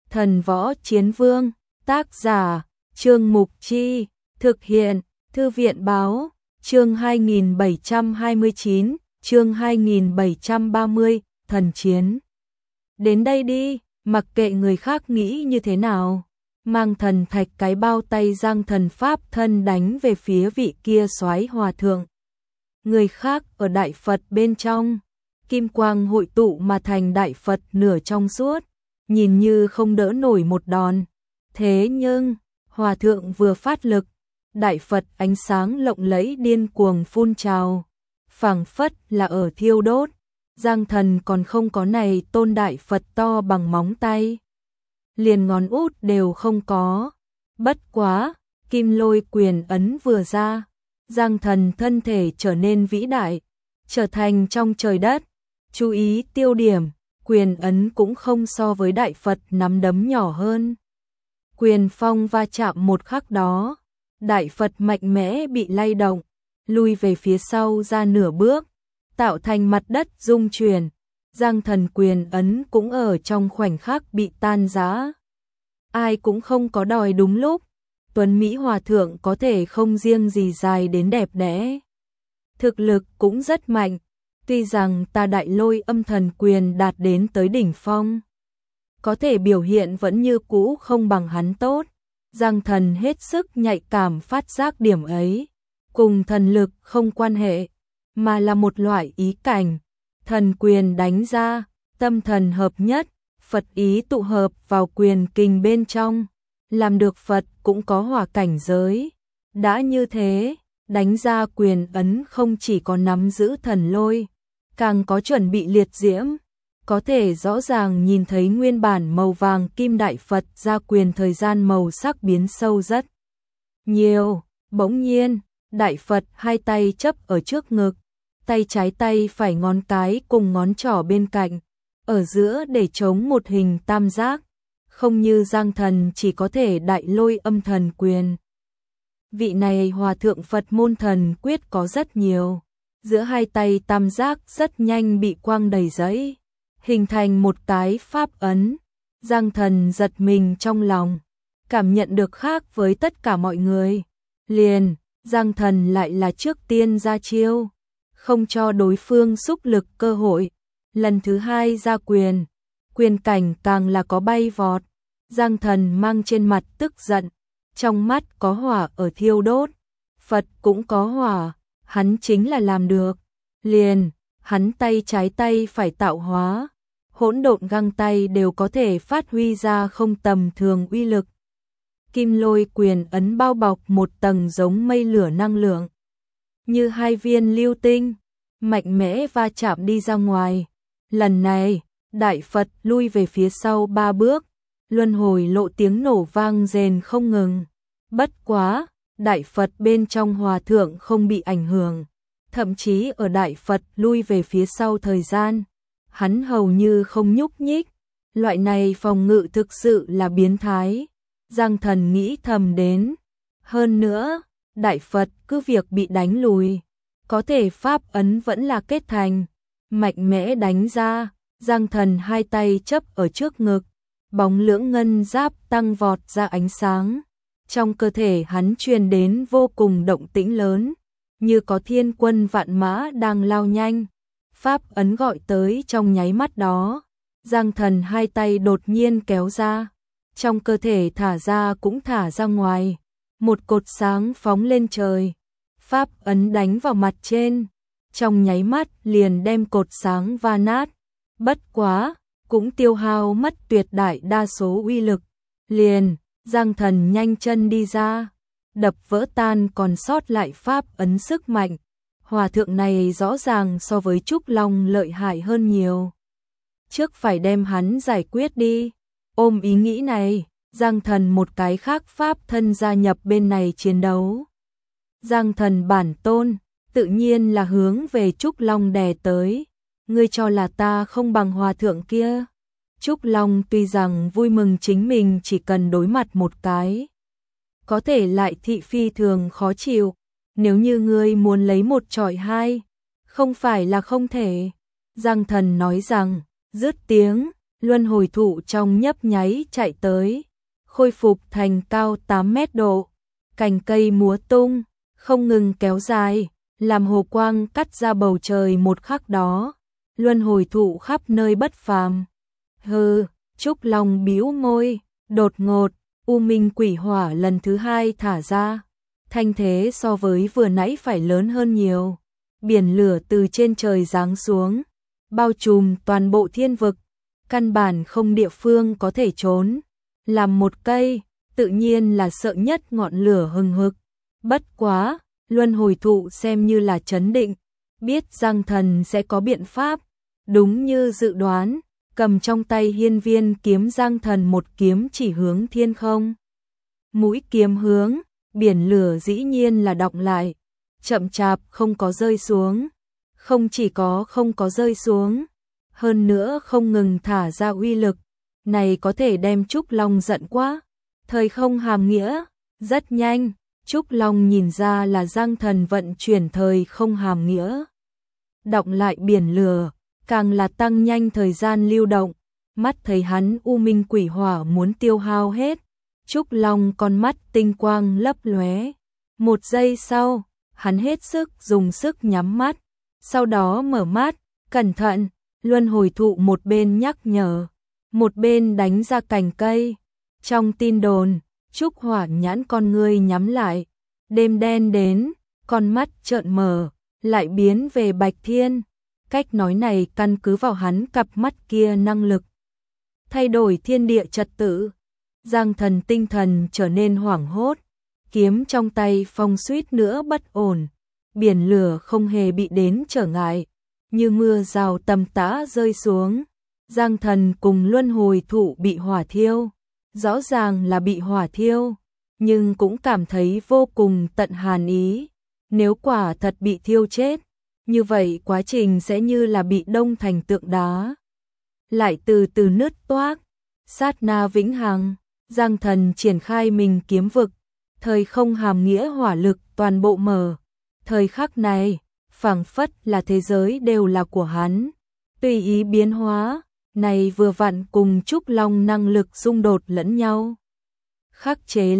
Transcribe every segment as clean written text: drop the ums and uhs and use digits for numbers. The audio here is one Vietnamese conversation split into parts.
Thần Võ Chiến Vương, tác giả, Trương Mục Chi, thực hiện, Thư viện Báo, chương 2729, chương 2730, thần chiến. Đến đây đi, mặc kệ người khác nghĩ như thế nào. Mang thần thạch cái bao tay Giang Thần pháp thân đánh về phía vị kia soái hòa thượng. Người khác ở Đại Phật bên trong, kim quang hội tụ mà thành Đại Phật nửa trong suốt, nhìn như không đỡ nổi một đòn. Thế nhưng, hòa thượng vừa phát lực, Đại Phật ánh sáng lộng lẫy điên cuồng phun trào, phảng phất là ở thiêu đốt. Giang Thần còn không có này tôn Đại Phật to bằng móng tay, liền ngón út đều không có. Bất quá, kim lôi quyền ấn vừa ra, Giang Thần thân thể trở nên vĩ đại, trở thành trong trời đất. Chú ý tiêu điểm, quyền ấn cũng không so với Đại Phật nắm đấm nhỏ hơn. Quyền phong va chạm một khắc đó, Đại Phật mạnh mẽ bị lay động, lui về phía sau ra nửa bước, tạo thành mặt đất rung chuyển. Giang Thần quyền ấn cũng ở trong khoảnh khắc bị tan rã. Ai cũng không có đòi đúng lúc. Tuấn Mỹ hòa thượng có thể không riêng gì dài đến đẹp đẽ, thực lực cũng rất mạnh. Tuy rằng ta Đại Lôi Âm Thần quyền đạt đến tới đỉnh phong, có thể biểu hiện vẫn như cũ không bằng hắn tốt. Giang Thần hết sức nhạy cảm phát giác điểm ấy, cùng thần lực không quan hệ, mà là một loại ý cảnh. Thần quyền đánh ra, tâm thần hợp nhất, Phật ý tụ hợp vào quyền kình bên trong, làm được Phật cũng có hỏa cảnh giới. Đã như thế, đánh ra quyền ấn không chỉ có nắm giữ thần lôi, càng có chuẩn bị liệt diễm, có thể rõ ràng nhìn thấy nguyên bản màu vàng kim Đại Phật ra quyền thời gian màu sắc biến sâu rất nhiều. Bỗng nhiên, Đại Phật hai tay chấp ở trước ngực, tay trái tay phải ngón cái cùng ngón trỏ bên cạnh, ở giữa để chống một hình tam giác, không như Giang Thần chỉ có thể Đại Lôi Âm Thần quyền. Vị này hòa thượng Phật môn thần quyết có rất nhiều, giữa hai tay tam giác rất nhanh bị quang đầy giấy, hình thành một cái pháp ấn. Giang Thần giật mình trong lòng, cảm nhận được khác với tất cả mọi người. Liền, Giang Thần lại là trước tiên ra chiêu, không cho đối phương xúc lực cơ hội. Lần thứ hai ra quyền, quyền cảnh càng là có bay vọt. Giang Thần mang trên mặt tức giận, trong mắt có hỏa ở thiêu đốt. Phật cũng có hỏa, hắn chính là làm được. Liền, hắn tay trái tay phải tạo hóa, hỗn độn găng tay đều có thể phát huy ra không tầm thường uy lực. Kim lôi quyền ấn bao bọc một tầng giống mây lửa năng lượng, như hai viên lưu tinh, mạnh mẽ va chạm đi ra ngoài. Lần này, Đại Phật lui về phía sau 3 bước, luân hồi lộ tiếng nổ vang rền không ngừng. Bất quá, Đại Phật bên trong hòa thượng không bị ảnh hưởng, thậm chí ở Đại Phật lui về phía sau thời gian, hắn hầu như không nhúc nhích. Loại này phòng ngự thực sự là biến thái. Giang Thần nghĩ thầm đến. Hơn nữa, Đại Phật cứ việc bị đánh lùi, có thể pháp ấn vẫn là kết thành, mạnh mẽ đánh ra. Giang Thần hai tay chấp ở trước ngực, bóng lưỡng ngân giáp tăng vọt ra ánh sáng. Trong cơ thể hắn truyền đến vô cùng động tĩnh lớn, như có thiên quân vạn mã đang lao nhanh. Pháp ấn gọi tới trong nháy mắt đó, Giang Thần hai tay đột nhiên kéo ra, trong cơ thể thả ra cũng thả ra ngoài, một cột sáng phóng lên trời. Pháp ấn đánh vào mặt trên, trong nháy mắt liền đem cột sáng va nát. Bất quá, cũng tiêu hao mất tuyệt đại đa số uy lực. Liền, Giang Thần nhanh chân đi ra, đập vỡ tan còn sót lại pháp ấn sức mạnh. Hòa thượng này rõ ràng so với Trúc Long lợi hại hơn nhiều. Trước phải đem hắn giải quyết đi. Ôm ý nghĩ này, Giang Thần một cái khác pháp thân gia nhập bên này chiến đấu. Giang Thần bản tôn, tự nhiên là hướng về Trúc Long đè tới. Ngươi cho là ta không bằng hòa thượng kia? Trúc Long tuy rằng vui mừng chính mình chỉ cần đối mặt một cái, có thể lại thị phi thường khó chịu. Nếu như ngươi muốn lấy một chọi hai, không phải là không thể. Giang Thần nói rằng, dứt tiếng, luân hồi thụ trong nhấp nháy chạy tới, khôi phục thành cao 8 mét độ, cành cây múa tung, không ngừng kéo dài, làm hồ quang cắt ra bầu trời một khắc đó, luân hồi thụ khắp nơi bất phàm. Hừ, Trúc Long bĩu môi, đột ngột, U Minh Quỷ Hỏa lần thứ hai thả ra, thanh thế so với vừa nãy phải lớn hơn nhiều. Biển lửa từ trên trời giáng xuống, bao trùm toàn bộ thiên vực, căn bản không địa phương có thể trốn. Làm một cây, tự nhiên là sợ nhất ngọn lửa hừng hực. Bất quá, luân hồi thụ xem như là trấn định, biết Giang Thần sẽ có biện pháp. Đúng như dự đoán, cầm trong tay hiên viên kiếm Giang Thần một kiếm chỉ hướng thiên không. Mũi kiếm hướng, biển lửa dĩ nhiên là đọng lại, chậm chạp không có rơi xuống. Không chỉ có không có rơi xuống, hơn nữa không ngừng thả ra uy lực, này có thể đem Trúc Long giận quá. Thời không hàm nghĩa, rất nhanh, Trúc Long nhìn ra là Giang Thần vận chuyển thời không hàm nghĩa. Đọng lại biển lửa, càng là tăng nhanh thời gian lưu động, mắt thấy hắn U Minh Quỷ Hỏa muốn tiêu hao hết. Trúc Long con mắt tinh quang lấp lóe. Một giây sau, hắn hết sức dùng sức nhắm mắt, sau đó mở mắt, cẩn thận, luân hồi thụ một bên nhắc nhở, một bên đánh ra cành cây. Trong tin đồn, Trúc Hỏa nhãn con ngươi nhắm lại, đêm đen đến, con mắt trợn mở, lại biến về bạch thiên. Cách nói này căn cứ vào hắn cặp mắt kia năng lực thay đổi thiên địa trật tự. Giang Thần tinh thần trở nên hoảng hốt, kiếm trong tay phong suýt nữa bất ổn, biển lửa không hề bị đến trở ngại, như mưa rào tầm tã rơi xuống. Giang Thần cùng luân hồi thụ bị hỏa thiêu, rõ ràng là bị hỏa thiêu, nhưng cũng cảm thấy vô cùng tận hàn ý. Nếu quả thật bị thiêu chết, như vậy quá trình sẽ như là bị đông thành tượng đá, lại từ từ nứt toác. Sát na vĩnh hằng, Giang Thần triển khai mình kiếm vực, thời không hàm nghĩa hỏa lực toàn bộ mở. Thời khắc này, phảng phất là thế giới đều là của hắn, tùy ý biến hóa, này vừa vặn cùng Trúc Long năng lực xung đột lẫn nhau, khắc chế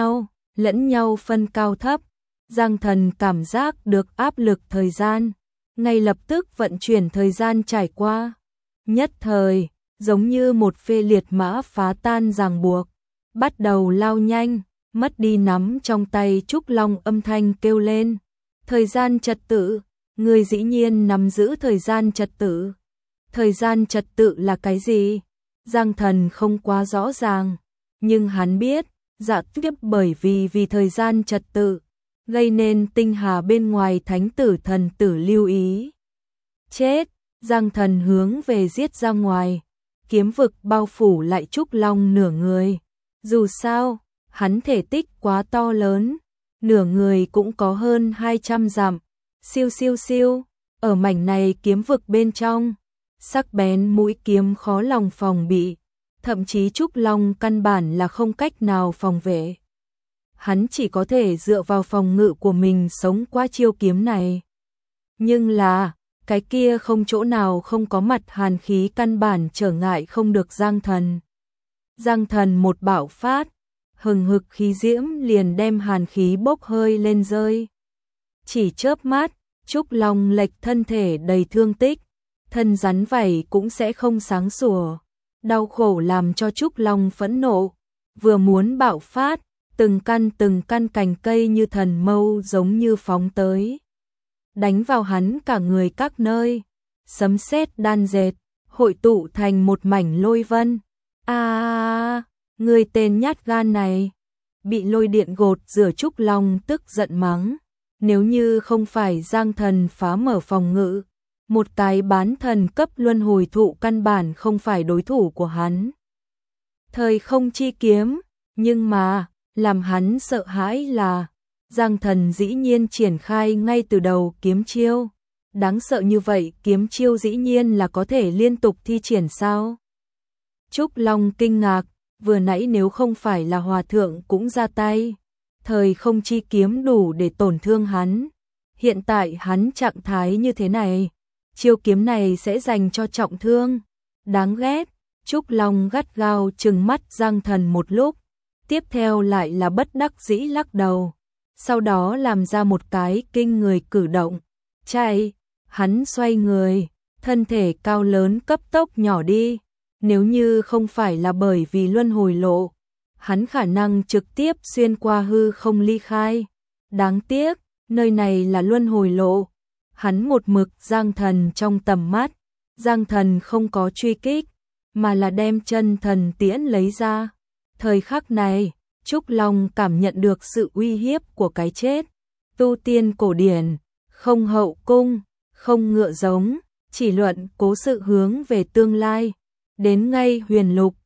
lẫn nhau phân cao thấp. Giang Thần cảm giác được áp lực thời gian, ngay lập tức vận chuyển thời gian trải qua. Nhất thời, giống như một phê liệt mã phá tan ràng buộc, bắt đầu lao nhanh, mất đi nắm trong tay. Trúc Long âm thanh kêu lên, thời gian trật tự, người dĩ nhiên nắm giữ thời gian trật tự. Thời gian trật tự là cái gì? Giang Thần không quá rõ ràng, nhưng hắn biết, dạ tiếp bởi vì thời gian trật tự, gây nên tinh hà bên ngoài thánh tử thần tử lưu ý. Chết, Giang Thần hướng về giết ra ngoài, kiếm vực bao phủ lại Trúc Long nửa người. Dù sao, hắn thể tích quá to lớn, nửa người cũng có hơn 200 dặm. Siêu siêu siêu, ở mảnh này kiếm vực bên trong, sắc bén mũi kiếm khó lòng phòng bị, thậm chí Trúc Long căn bản là không cách nào phòng vệ. Hắn chỉ có thể dựa vào phòng ngự của mình sống qua chiêu kiếm này. Nhưng là, cái kia không chỗ nào không có mặt hàn khí căn bản trở ngại không được Giang Thần. Giang Thần một bạo phát, hừng hực khí diễm liền đem hàn khí bốc hơi lên rơi. Chỉ chớp mắt, Trúc Long lệch thân thể đầy thương tích, thân rắn vảy cũng sẽ không sáng sủa. Đau khổ làm cho Trúc Long phẫn nộ, vừa muốn bạo phát, từng căn cành cây như thần mâu giống như phóng tới, đánh vào hắn cả người các nơi, sấm sét đan dệt, hội tụ thành một mảnh lôi vân. Người tên nhát gan này, bị lôi điện gột rửa. Trúc Long tức giận mắng, nếu như không phải Giang Thần phá mở phòng ngự, một cái bán thần cấp luân hồi thụ căn bản không phải đối thủ của hắn. Thời không chi kiếm, nhưng mà, làm hắn sợ hãi là, Giang Thần dĩ nhiên triển khai ngay từ đầu kiếm chiêu. Đáng sợ như vậy, kiếm chiêu dĩ nhiên là có thể liên tục thi triển sao? Trúc Long kinh ngạc, vừa nãy nếu không phải là hòa thượng cũng ra tay, thời không chi kiếm đủ để tổn thương hắn. Hiện tại hắn trạng thái như thế này, chiêu kiếm này sẽ dành cho trọng thương. Đáng ghét, Trúc Long gắt gao trừng mắt Giang Thần một lúc, tiếp theo lại là bất đắc dĩ lắc đầu, sau đó làm ra một cái kinh người cử động, chạy, hắn xoay người, thân thể cao lớn cấp tốc nhỏ đi, nếu như không phải là bởi vì luân hồi lộ, hắn khả năng trực tiếp xuyên qua hư không ly khai. Đáng tiếc, nơi này là luân hồi lộ, hắn một mực Giang Thần trong tầm mắt, Giang Thần không có truy kích, mà là đem chân thần tiễn lấy ra. Thời khắc này, Trúc Long cảm nhận được sự uy hiếp của cái chết. Tu tiên cổ điển, không hậu cung, không ngựa giống, chỉ luận cố sự hướng về tương lai. Đến ngay huyền lục,